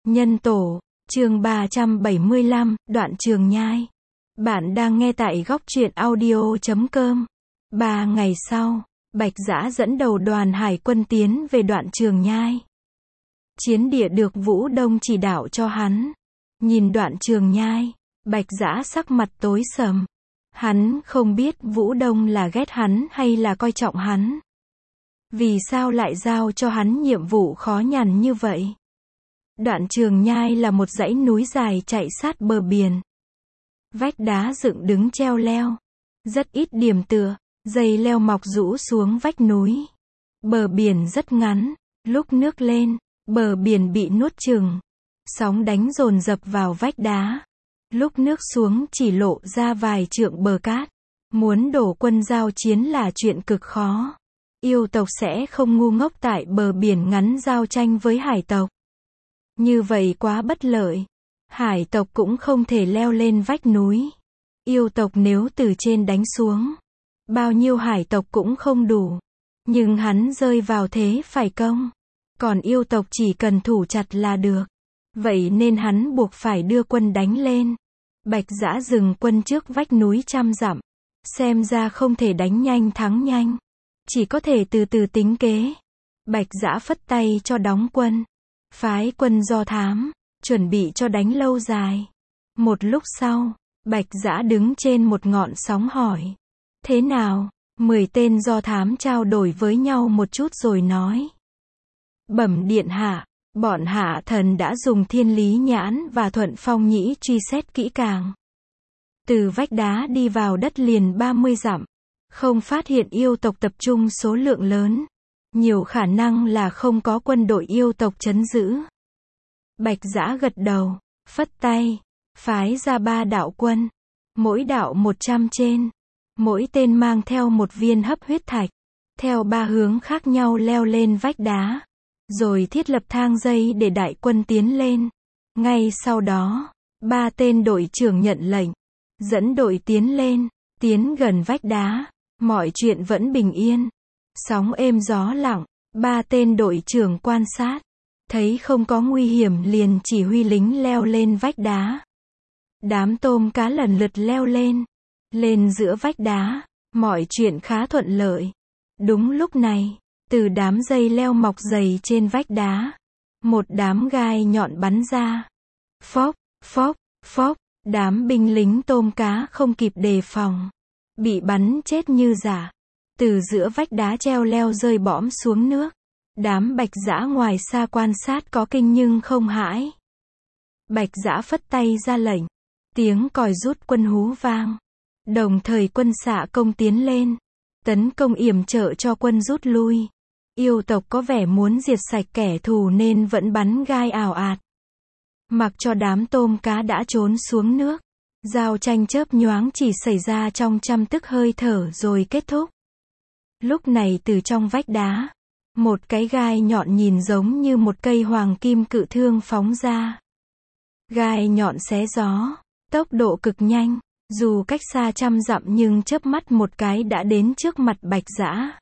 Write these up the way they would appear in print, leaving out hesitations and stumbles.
Nhân tổ, chương 375, đoạn Trường Nhai. Bạn đang nghe tại góc truyện audio.com. 3 ngày sau, Bạch Dã dẫn đầu đoàn hải quân tiến về đoạn Trường Nhai. Chiến địa được Vũ Đông chỉ đạo cho hắn. Nhìn đoạn Trường Nhai, Bạch Dã sắc mặt tối sầm. Hắn không biết Vũ Đông là ghét hắn hay là coi trọng hắn. Vì sao lại giao cho hắn nhiệm vụ khó nhằn như vậy? Đoạn Trường Nhai là một dãy núi dài chạy sát bờ biển. Vách đá dựng đứng treo leo. Rất ít điểm tựa, dây leo mọc rũ xuống vách núi. Bờ biển rất ngắn, lúc nước lên, bờ biển bị nuốt chửng. Sóng đánh dồn dập vào vách đá. Lúc nước xuống chỉ lộ ra vài trượng bờ cát. Muốn đổ quân giao chiến là chuyện cực khó. Yêu tộc sẽ không ngu ngốc tại bờ biển ngắn giao tranh với hải tộc. Như vậy quá bất lợi. Hải tộc cũng không thể leo lên vách núi. Yêu tộc nếu từ trên đánh xuống, bao nhiêu hải tộc cũng không đủ. Nhưng hắn rơi vào thế phải công. Còn yêu tộc chỉ cần thủ chặt là được. Vậy nên hắn buộc phải đưa quân đánh lên. Bạch Dã dừng quân trước vách núi 100 dặm. Xem ra không thể đánh nhanh thắng nhanh. Chỉ có thể từ từ tính kế. Bạch Dã phất tay cho đóng quân. Phái quân do thám, chuẩn bị cho đánh lâu dài. Một lúc sau, Bạch Dã đứng trên một ngọn sóng hỏi. Thế nào? 10 tên do thám trao đổi với nhau một chút rồi nói. Bẩm điện hạ, bọn hạ thần đã dùng thiên lý nhãn và thuận phong nhĩ truy xét kỹ càng. Từ vách đá đi vào đất liền 30 dặm. Không phát hiện yêu tộc tập trung số lượng lớn. Nhiều khả năng là không có quân đội yêu tộc trấn giữ. Bạch Dã gật đầu, phất tay, phái ra 3 đạo quân. Mỗi đạo 100 trên. Mỗi tên mang theo một viên hấp huyết thạch. Theo 3 hướng khác nhau leo lên vách đá. Rồi thiết lập thang dây để đại quân tiến lên. Ngay sau đó, 3 tên đội trưởng nhận lệnh. Dẫn đội tiến lên, tiến gần vách đá. Mọi chuyện vẫn bình yên. Sóng êm gió lặng, 3 tên đội trưởng quan sát. Thấy không có nguy hiểm liền chỉ huy lính leo lên vách đá. Đám tôm cá lần lượt leo lên. Lên giữa vách đá, mọi chuyện khá thuận lợi. Đúng lúc này, từ đám dây leo mọc dày trên vách đá, một đám gai nhọn bắn ra. Phốc, phốc, phốc, đám binh lính tôm cá không kịp đề phòng. Bị bắn chết như giả. Từ giữa vách đá treo leo rơi bõm xuống nước. Đám Bạch Dã ngoài xa quan sát có kinh nhưng không hãi. Bạch Dã phất tay ra lệnh. Tiếng còi rút quân hú vang. Đồng thời quân xạ công tiến lên. Tấn công yểm trợ cho quân rút lui. Yêu tộc có vẻ muốn diệt sạch kẻ thù nên vẫn bắn gai ào ạt. Mặc cho đám tôm cá đã trốn xuống nước. Giao tranh chớp nhoáng chỉ xảy ra trong 100 tức hơi thở rồi kết thúc. Lúc này từ trong vách đá, một cái gai nhọn nhìn giống như một cây hoàng kim cự thương phóng ra. Gai nhọn xé gió, tốc độ cực nhanh, dù cách xa 100 dặm nhưng chớp mắt một cái đã đến trước mặt Bạch Dã.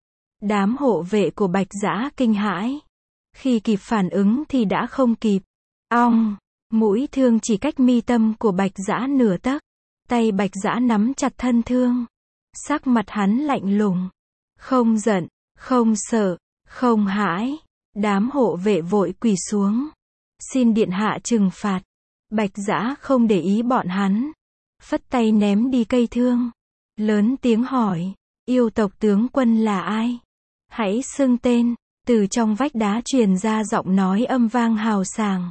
Đám hộ vệ của Bạch Dã kinh hãi. Khi kịp phản ứng thì đã không kịp. Ong! Mũi thương chỉ cách mi tâm của Bạch Dã nửa tấc. Tay Bạch Dã nắm chặt thân thương. Sắc mặt hắn lạnh lùng. Không giận, không sợ, không hãi. Đám hộ vệ vội quỳ xuống. Xin điện hạ trừng phạt. Bạch Dã không để ý bọn hắn. Phất tay ném đi cây thương. Lớn tiếng hỏi. Yêu tộc tướng quân là ai? Hãy xưng tên. Từ trong vách đá truyền ra giọng nói âm vang hào sảng.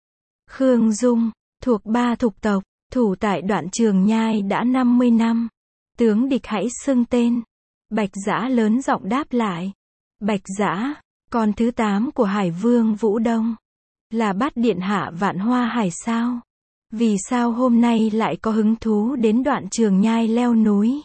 Khương Dung, thuộc 3 thục tộc, thủ tại đoạn Trường Nhai đã 50 năm. Tướng địch hãy xưng tên. Bạch Dã lớn giọng đáp lại. Bạch Dã, con thứ 8 của Hải Vương Vũ Đông. Là Bát điện hạ Vạn Hoa Hải sao? Vì sao hôm nay lại có hứng thú đến đoạn Trường Nhai leo núi?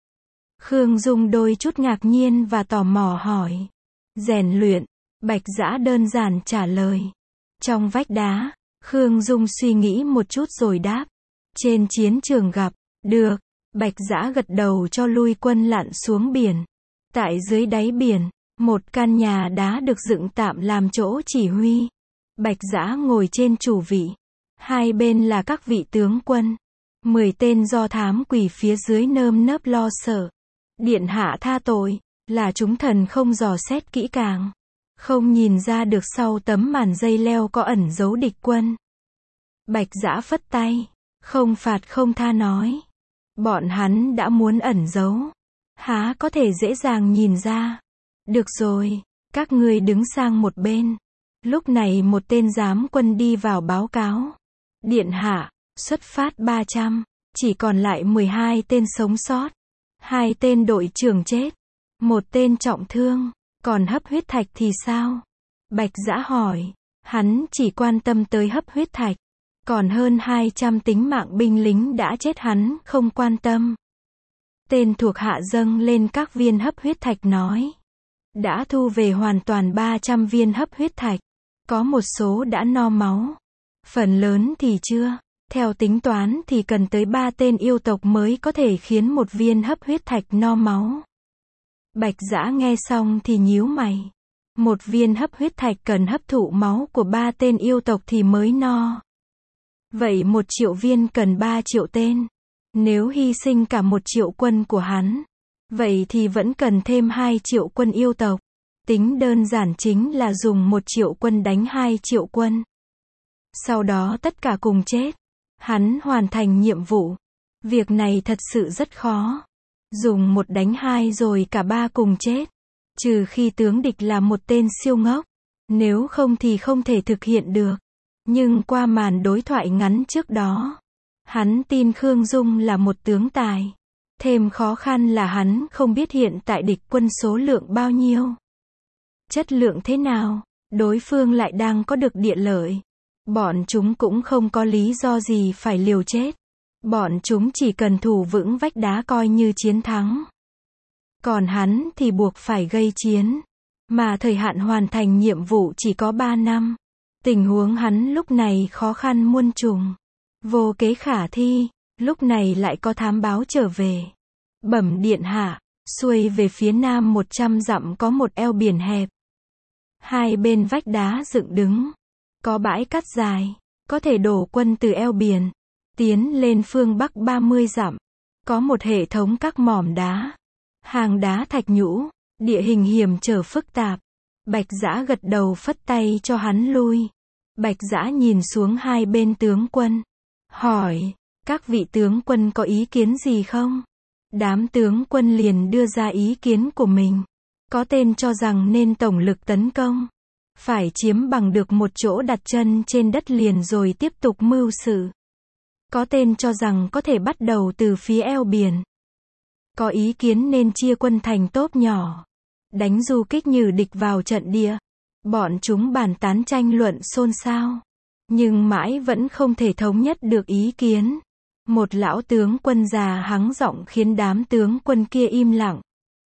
Khương Dung đôi chút ngạc nhiên và tò mò hỏi. Rèn luyện, Bạch Dã đơn giản trả lời. Trong vách đá, Khương Dung suy nghĩ một chút rồi đáp. Trên chiến trường gặp, được. Bạch Dã gật đầu cho lui quân lặn xuống biển. Tại dưới đáy biển, một căn nhà đá được dựng tạm làm chỗ chỉ huy. Bạch Dã ngồi trên chủ vị. Hai bên là các vị tướng quân. 10 tên do thám quỳ phía dưới nơm nớp lo sợ. Điện hạ tha tội, là chúng thần không dò xét kỹ càng. Không nhìn ra được sau tấm màn dây leo có ẩn giấu địch quân. Bạch Dã phất tay. Không phạt không tha nói. Bọn hắn đã muốn ẩn giấu. Há có thể dễ dàng nhìn ra. Được rồi, các ngươi đứng sang một bên. Lúc này một tên giám quân đi vào báo cáo. Điện hạ, xuất phát 300, chỉ còn lại 12 tên sống sót. 2 tên đội trưởng chết. 1 tên trọng thương, còn hấp huyết thạch thì sao? Bạch Dã hỏi. Hắn chỉ quan tâm tới hấp huyết thạch. Còn hơn 200 tính mạng binh lính đã chết hắn không quan tâm. Tên thuộc hạ dâng lên các viên hấp huyết thạch nói. Đã thu về hoàn toàn 300 viên hấp huyết thạch. Có một số đã no máu. Phần lớn thì chưa. Theo tính toán thì cần tới 3 tên yêu tộc mới có thể khiến một viên hấp huyết thạch no máu. Bạch Dã nghe xong thì nhíu mày. Một viên hấp huyết thạch cần hấp thụ máu của 3 tên yêu tộc thì mới no. Vậy 1 triệu viên cần 3 triệu tên. Nếu hy sinh cả 1 triệu quân của hắn, vậy thì vẫn cần thêm 2 triệu quân yêu tộc. Tính đơn giản chính là dùng 1 triệu quân đánh 2 triệu quân. Sau đó tất cả cùng chết. Hắn hoàn thành nhiệm vụ. Việc này thật sự rất khó. Dùng 1 đánh 2 rồi cả 3 cùng chết. Trừ khi tướng địch là một tên siêu ngốc. Nếu không thì không thể thực hiện được. Nhưng qua màn đối thoại ngắn trước đó, hắn tin Khương Dung là một tướng tài. Thêm khó khăn là hắn không biết hiện tại địch quân số lượng bao nhiêu. Chất lượng thế nào, đối phương lại đang có được địa lợi. Bọn chúng cũng không có lý do gì phải liều chết. Bọn chúng chỉ cần thủ vững vách đá coi như chiến thắng. Còn hắn thì buộc phải gây chiến. Mà thời hạn hoàn thành nhiệm vụ chỉ có 3 năm. Tình huống hắn lúc này khó khăn muôn trùng. Vô kế khả thi, lúc này lại có thám báo trở về. Bẩm điện hạ, xuôi về phía nam 100 dặm có một eo biển hẹp. Hai bên vách đá dựng đứng. Có bãi cát dài, có thể đổ quân từ eo biển. Tiến lên phương bắc 30 dặm. Có một hệ thống các mỏm đá. Hàng đá thạch nhũ, địa hình hiểm trở phức tạp. Bạch Dã gật đầu phất tay cho hắn lui. Bạch Dã nhìn xuống hai bên tướng quân. Hỏi, các vị tướng quân có ý kiến gì không? Đám tướng quân liền đưa ra ý kiến của mình. Có tên cho rằng nên tổng lực tấn công. Phải chiếm bằng được một chỗ đặt chân trên đất liền rồi tiếp tục mưu sự. Có tên cho rằng có thể bắt đầu từ phía eo biển. Có ý kiến nên chia quân thành tốp nhỏ. Đánh du kích nhử địch vào trận địa. Bọn chúng bàn tán tranh luận xôn xao. Nhưng mãi vẫn không thể thống nhất được ý kiến. Một lão tướng quân già hắng giọng khiến đám tướng quân kia im lặng.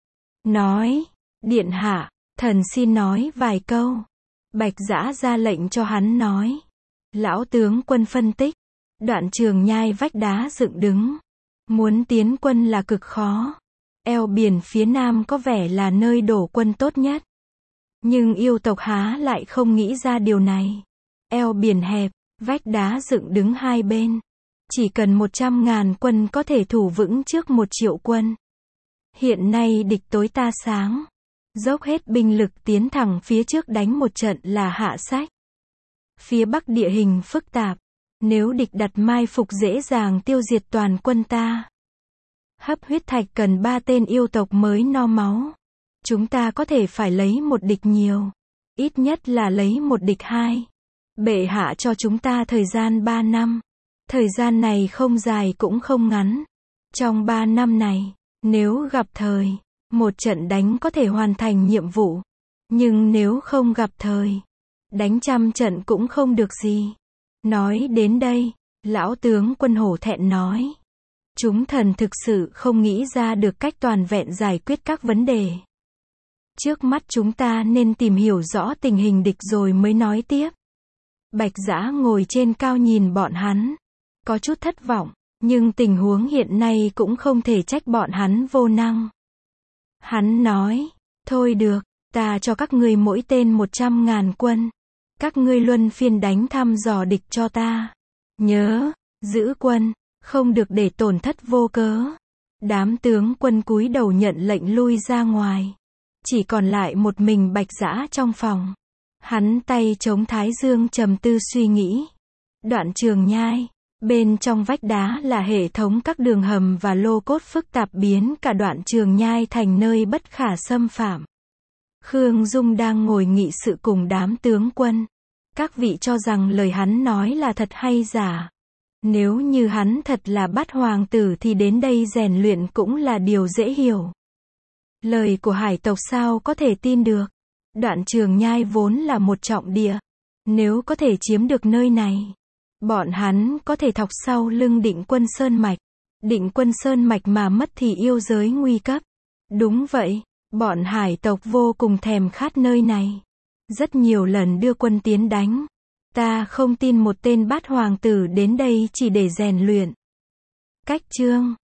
Nói, điện hạ, thần xin nói vài câu. Bạch Dã ra lệnh cho hắn nói. Lão tướng quân phân tích. Đoạn Trường Nhai vách đá dựng đứng. Muốn tiến quân là cực khó. Eo biển phía nam có vẻ là nơi đổ quân tốt nhất. Nhưng yêu tộc há lại không nghĩ ra điều này. Eo biển hẹp, vách đá dựng đứng hai bên. Chỉ cần 100.000 quân có thể thủ vững trước 1 triệu quân. Hiện nay địch tối ta sáng. Dốc hết binh lực tiến thẳng phía trước đánh một trận là hạ sách. Phía bắc địa hình phức tạp. Nếu địch đặt mai phục dễ dàng tiêu diệt toàn quân ta. Hấp huyết thạch cần 3 tên yêu tộc mới no máu. Chúng ta có thể phải lấy một địch nhiều. Ít nhất là lấy một địch 2. Bệ hạ cho chúng ta thời gian 3 năm. Thời gian này không dài cũng không ngắn. Trong 3 năm này, nếu gặp thời, một trận đánh có thể hoàn thành nhiệm vụ. Nhưng nếu không gặp thời, đánh 100 trận cũng không được gì. Nói đến đây, lão tướng quân hổ thẹn nói. Chúng thần thực sự không nghĩ ra được cách toàn vẹn giải quyết các vấn đề. Trước mắt chúng ta nên tìm hiểu rõ tình hình địch rồi mới nói tiếp. Bạch Dã ngồi trên cao nhìn bọn hắn. Có chút thất vọng, nhưng tình huống hiện nay cũng không thể trách bọn hắn vô năng. Hắn nói, thôi được, ta cho các ngươi mỗi tên 100.000 quân. Các ngươi luân phiên đánh thăm dò địch cho ta. Nhớ, giữ quân, không được để tổn thất vô cớ. Đám tướng quân cúi đầu nhận lệnh lui ra ngoài. Chỉ còn lại một mình Bạch Dã trong phòng. Hắn tay chống thái dương trầm tư suy nghĩ. Đoạn Trường Nhai. Bên trong vách đá là hệ thống các đường hầm và lô cốt phức tạp biến cả Đoạn Trường Nhai thành nơi bất khả xâm phạm. Khương Dung đang ngồi nghị sự cùng đám tướng quân. Các vị cho rằng lời hắn nói là thật hay giả? Nếu như hắn thật là Bát Hoàng tử thì đến đây rèn luyện cũng là điều dễ hiểu. Lời của hải tộc sao có thể tin được? Đoạn Trường Nhai vốn là một trọng địa. Nếu có thể chiếm được nơi này, bọn hắn có thể thọc sau lưng Định Quân Sơn Mạch. Định Quân Sơn Mạch mà mất thì yêu giới nguy cấp. Đúng vậy, bọn hải tộc vô cùng thèm khát nơi này. Rất nhiều lần đưa quân tiến đánh. Ta không tin một tên Bát Hoàng tử đến đây chỉ để rèn luyện. Cách chương